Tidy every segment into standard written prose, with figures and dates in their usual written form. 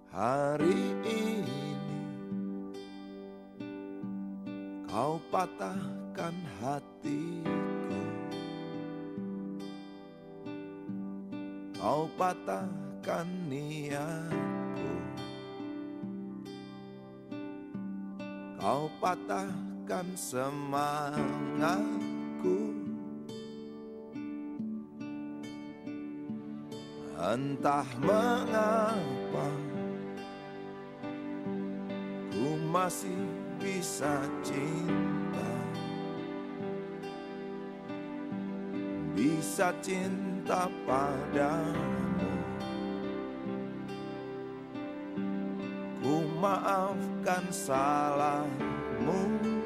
Hari ini kau patahkan hatiku, kau patahkan niatku, kau patahkan semangatku. Entah mengapa ku masih bisa cinta, bisa cinta padamu. Ku maafkan salahmu,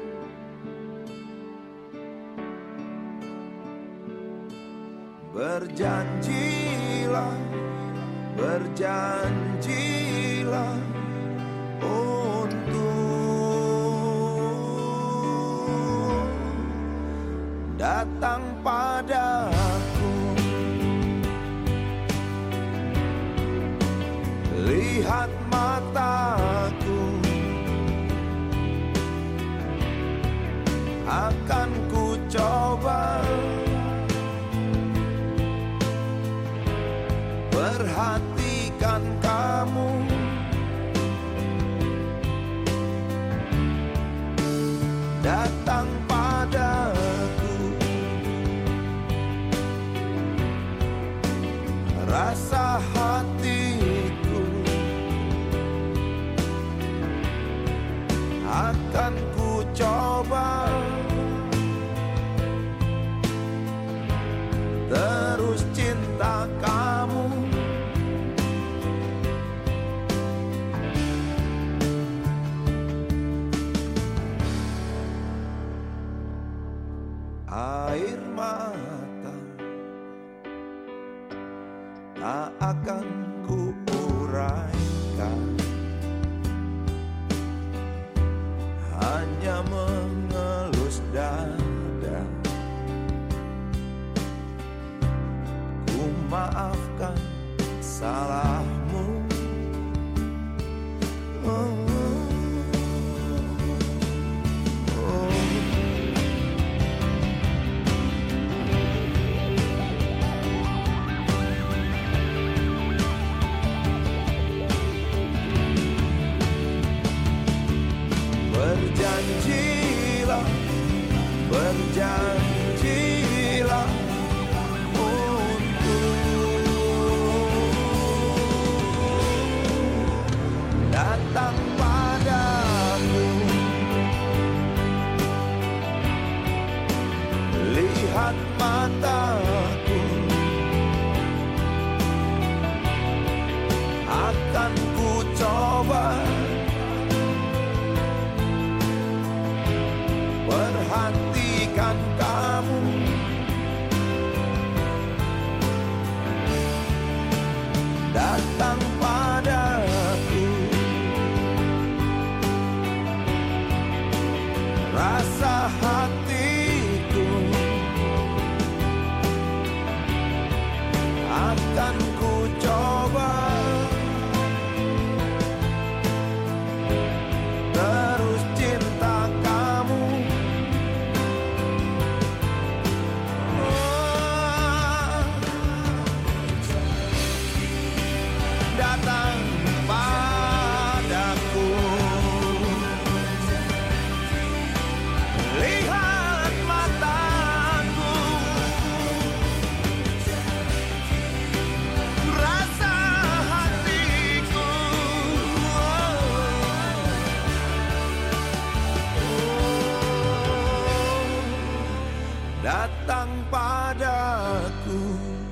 berjanjilah, berjanjilah untuk datang padaku. Lihat mataku, akan ku coba perhatikan kamu. Datang padaku, rasa hatiku akan ku coba terus cinta kamu. Air mata tak akan ku uraikan, hanya mengelus dada. Ku maafkan salahmu. Berjanjilah, berjanjilah untuk datang padaku. Lihat mataku, akan ku coba perhatikan kamu. Datang padaku, rasa hatiku akan ku coba terus cinta kamu. Datang padaku, lihat mataku, rasa hatiku datang padaku.